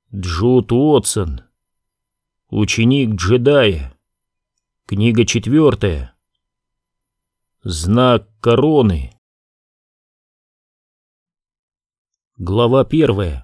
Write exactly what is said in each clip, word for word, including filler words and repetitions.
Джуд Уотсон. Ученик джедая. Книга четвертая. Знак короны. Глава первая.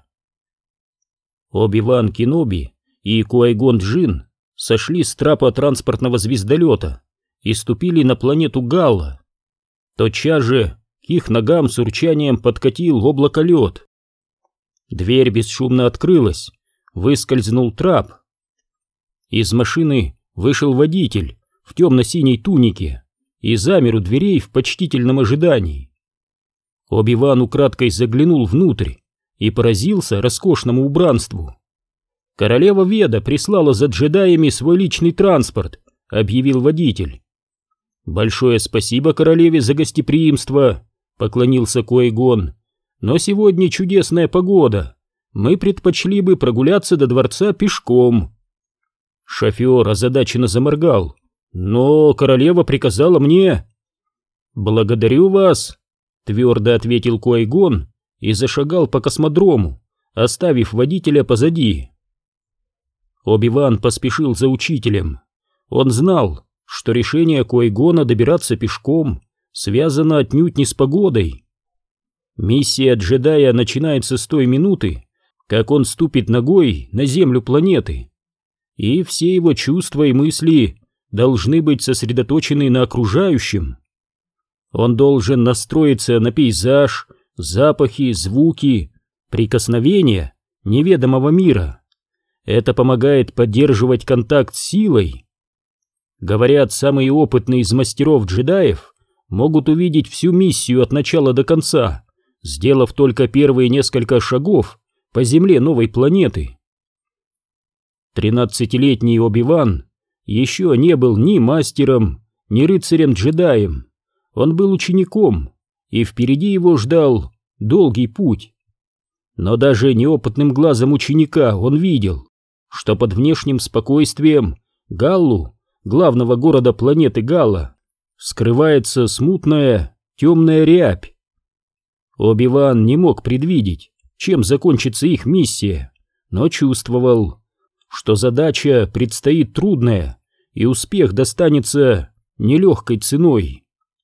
Оби-Ван Кеноби и Куай-Гон Джинн сошли с трапа транспортного звездолета и ступили на планету Галла. Тотчас же к их ногам с урчанием подкатил облако-лед. Дверь бесшумно открылась, выскользнул трап. Из машины вышел водитель в темно-синей тунике и замер у дверей в почтительном ожидании. Оби-Ван украдкой заглянул внутрь и поразился роскошному убранству. «Королева Веда прислала за джедаями свой личный транспорт», — объявил водитель. «Большое спасибо королеве за гостеприимство», — поклонился Куай-Гон. «Но сегодня чудесная погода. Мы предпочли бы прогуляться до дворца пешком». Шофер озадаченно заморгал. «Но королева приказала мне...» «Благодарю вас», — твердо ответил Куай-Гон и зашагал по космодрому, оставив водителя позади. Оби-Ван поспешил за учителем. Он знал, что решение Куай-Гона добираться пешком связано отнюдь не с погодой. Миссия джедая начинается с той минуты, как он ступит ногой на землю планеты, и все его чувства и мысли должны быть сосредоточены на окружающем. Он должен настроиться на пейзаж, запахи, звуки, прикосновения неведомого мира. Это помогает поддерживать контакт с силой. Говорят, самые опытные из мастеров-джедаев могут увидеть всю миссию от начала до конца, сделав только первые несколько шагов по земле новой планеты. Тринадцатилетний Оби-Ван еще не был ни мастером, ни рыцарем-джедаем. Он был учеником, и впереди его ждал долгий путь. Но даже неопытным глазом ученика он видел, что под внешним спокойствием Галлу, главного города планеты Галла, скрывается смутная темная рябь. Оби-Ван не мог предвидеть, чем закончится их миссия, но чувствовал, что задача предстоит трудная, и успех достанется нелегкой ценой.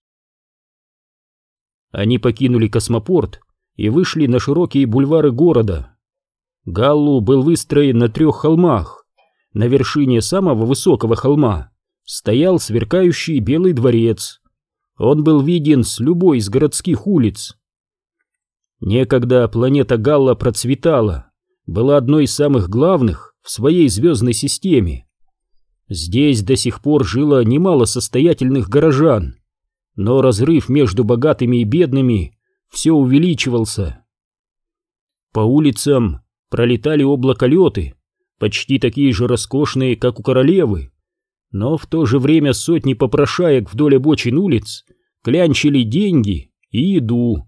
Они покинули космопорт и вышли на широкие бульвары города. Галлу был выстроен на трех холмах. На вершине самого высокого холма стоял сверкающий белый дворец. Он был виден с любой из городских улиц. Некогда планета Галла процветала, была одной из самых главных в своей звездной системе. Здесь до сих пор жило немало состоятельных горожан, но разрыв между богатыми и бедными все увеличивался. По улицам пролетали облаколеты, почти такие же роскошные, как у королевы, но в то же время сотни попрошаек вдоль обочин улиц клянчили деньги и еду.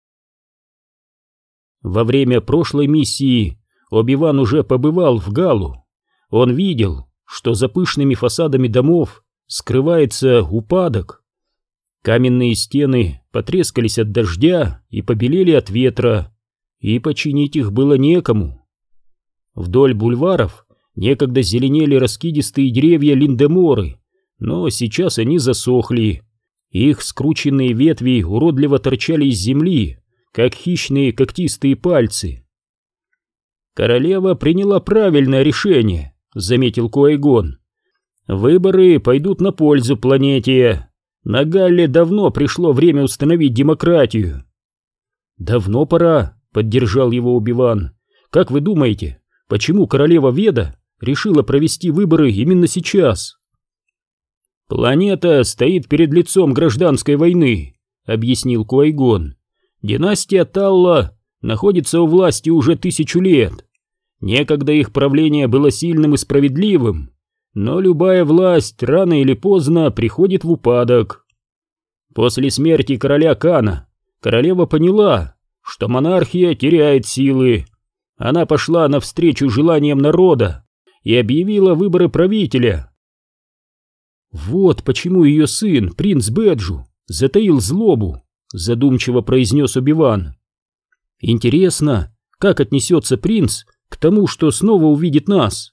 Во время прошлой миссии Оби-Ван уже побывал в Галлу. Он видел, что за пышными фасадами домов скрывается упадок. Каменные стены потрескались от дождя и побелели от ветра, и починить их было некому. Вдоль бульваров некогда зеленели раскидистые деревья линдеморы, но сейчас они засохли. Их скрученные ветви уродливо торчали из земли, как хищные когтистые пальцы. «Королева приняла правильное решение», — заметил Куай-Гон. «Выборы пойдут на пользу планете. На Галле давно пришло время установить демократию». «Давно пора», — поддержал его Оби-Ван. «Как вы думаете, почему королева Веда решила провести выборы именно сейчас?» «Планета стоит перед лицом гражданской войны», — объяснил Куай-Гон. «Династия Талла находится у власти уже тысячу лет. Некогда их правление было сильным и справедливым, но любая власть рано или поздно приходит в упадок. После смерти короля Кана королева поняла, что монархия теряет силы. Она пошла навстречу желаниям народа и объявила выборы правителя. «Вот почему ее сын, принц Бэджу, затаил злобу», — задумчиво произнес Оби-Ван. «Интересно, как отнесется принц к тому, что снова увидит нас.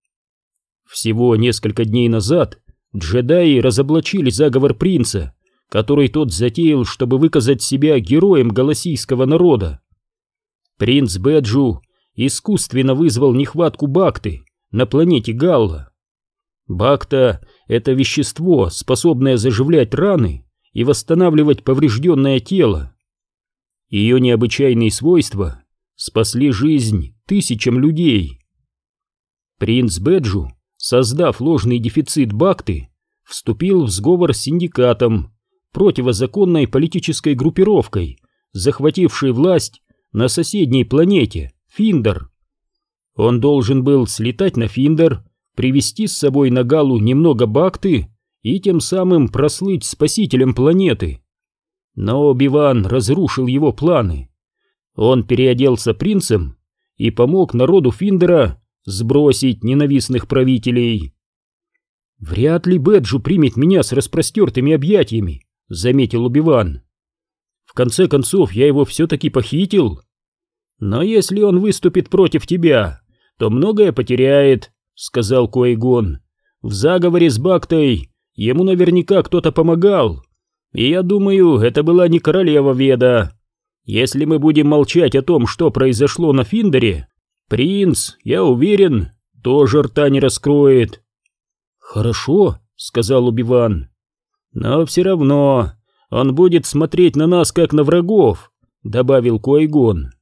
Всего несколько дней назад джедаи разоблачили заговор принца, который тот затеял, чтобы выказать себя героем галасийского народа. Принц Беджу искусственно вызвал нехватку бакты на планете Галла. Бакта — это вещество, способное заживлять раны и восстанавливать поврежденное тело. Ее необычайные свойства спасли жизнь тысячам людей. Принц Беджу, создав ложный дефицит бакты, вступил в сговор с синдикатом, противозаконной политической группировкой, захватившей власть на соседней планете Финдер. Он должен был слетать на Финдер, привезти с собой на Галу немного бакты и тем самым прослыть спасителем планеты. Но Оби-Ван разрушил его планы. Он переоделся принцем и помог народу Финдера сбросить ненавистных правителей. «Вряд ли Беджу примет меня с распростертыми объятиями», — заметил Оби-Ван. «В конце концов, я его все-таки похитил. Но если он выступит против тебя, то многое потеряет», — сказал Ки-Гон. «В заговоре с Бактой ему наверняка кто-то помогал, и я думаю, это была не королева Веда. Если мы будем молчать о том, что произошло на Финдере, принц, я уверен, тоже рта не раскроет». «Хорошо», — сказал Оби-Ван. «Но все равно он будет смотреть на нас, как на врагов», — добавил Ки-Гон.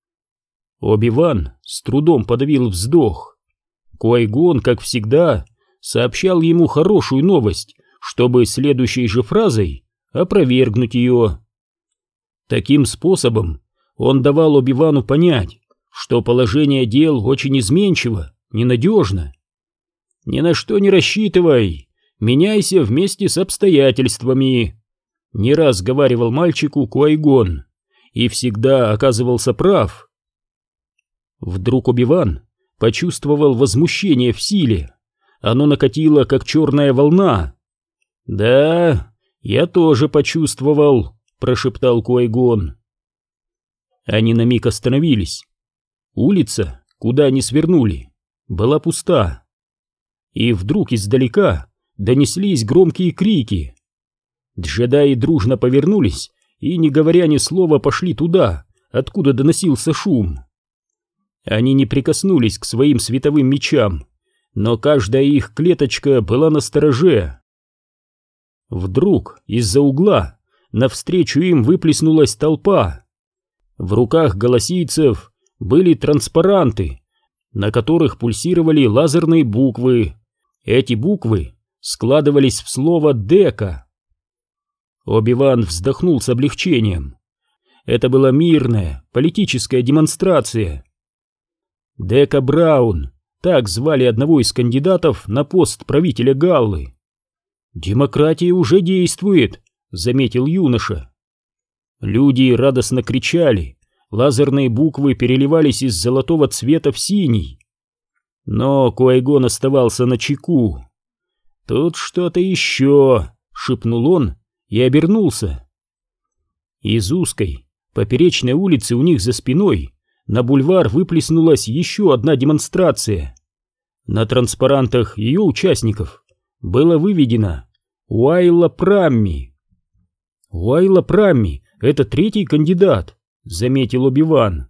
Оби-Ван с трудом подавил вздох. Ки-Гон, как всегда, сообщал ему хорошую новость, чтобы следующей же фразой опровергнуть ее. Таким способом он давал Оби-Вану понять, что положение дел очень изменчиво, ненадежно. «Ни на что не рассчитывай, меняйся вместе с обстоятельствами», — не раз говаривал мальчику Ки-Гон, и всегда оказывался прав. Вдруг Оби-Ван почувствовал возмущение в силе. Оно накатило, как черная волна. «Да, я тоже почувствовал», — прошептал Ки-Гон. Они на миг остановились. Улица, куда они свернули, была пуста. И вдруг издалека донеслись громкие крики. Джедаи дружно повернулись и, не говоря ни слова, пошли туда, откуда доносился шум. Они не прикоснулись к своим световым мечам, но каждая их клеточка была настороже. Вдруг из-за угла навстречу им выплеснулась толпа. В руках галасийцев были транспаранты, на которых пульсировали лазерные буквы. Эти буквы складывались в слово «Дека». Оби-Ван вздохнул с облегчением. Это была мирная политическая демонстрация. Дека Браун, так звали одного из кандидатов на пост правителя Галлы. «Демократия уже действует», — заметил юноша. Люди радостно кричали, лазерные буквы переливались из золотого цвета в синий. Но Ки-Гон оставался начеку. «Тут что-то еще», — шепнул он и обернулся. Из узкой поперечной улицы у них за спиной на бульвар выплеснулась еще одна демонстрация. На транспарантах ее участников было выведено «Уайла Прамми». «Уайла Прамми — это третий кандидат», — заметил Оби-Ван.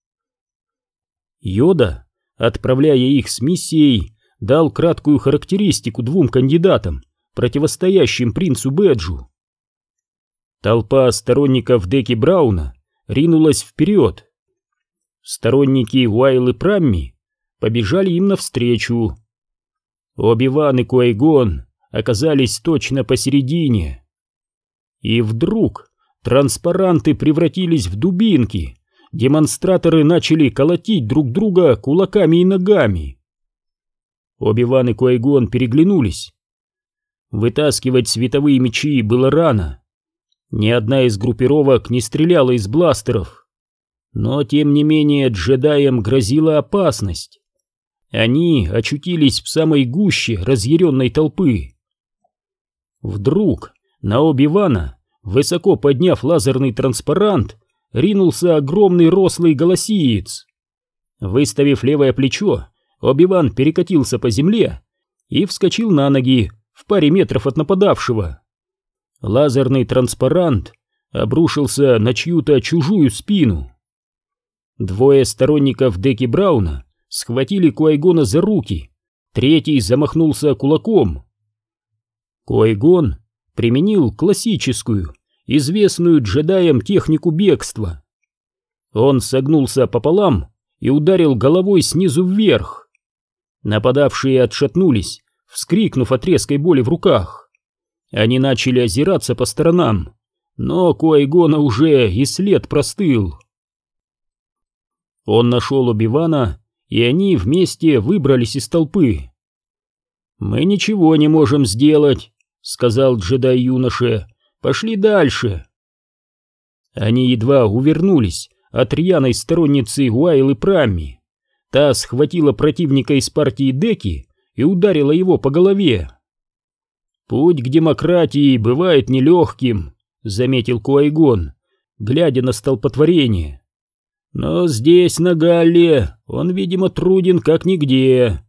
Йода, отправляя их с миссией, дал краткую характеристику двум кандидатам, противостоящим принцу Беджу. Толпа сторонников Деки Брауна ринулась вперед. Сторонники Уайлы Прамми побежали им навстречу. Оби-Ван и Ки-Гон оказались точно посередине. И вдруг транспаранты превратились в дубинки, демонстраторы начали колотить друг друга кулаками и ногами. Оби-Ван и Ки-Гон переглянулись. Вытаскивать световые мечи было рано. Ни одна из группировок не стреляла из бластеров. Но, тем не менее, джедаям грозила опасность. Они очутились в самой гуще разъяренной толпы. Вдруг на Оби-Вана, высоко подняв лазерный транспарант, ринулся огромный рослый галасиец. Выставив левое плечо, Оби-Ван перекатился по земле и вскочил на ноги в паре метров от нападавшего. Лазерный транспарант обрушился на чью-то чужую спину. Двое сторонников Деки Брауна схватили Куай-Гона за руки, третий замахнулся кулаком. Куай-Гон применил классическую, известную джедаям технику бегства. Он согнулся пополам и ударил головой снизу вверх. Нападавшие отшатнулись, вскрикнув от резкой боли в руках. Они начали озираться по сторонам, но Куай-Гона уже и след простыл. Он нашел Оби-Вана, и они вместе выбрались из толпы. «Мы ничего не можем сделать», — сказал джедай юноше. «Пошли дальше». Они едва увернулись от рьяной сторонницы Уайлы Прамми. Та схватила противника из партии Деки и ударила его по голове. «Путь к демократии бывает нелегким», — заметил Куай-Гон, глядя на столпотворение. «Но здесь, на Галле, он, видимо, труден как нигде».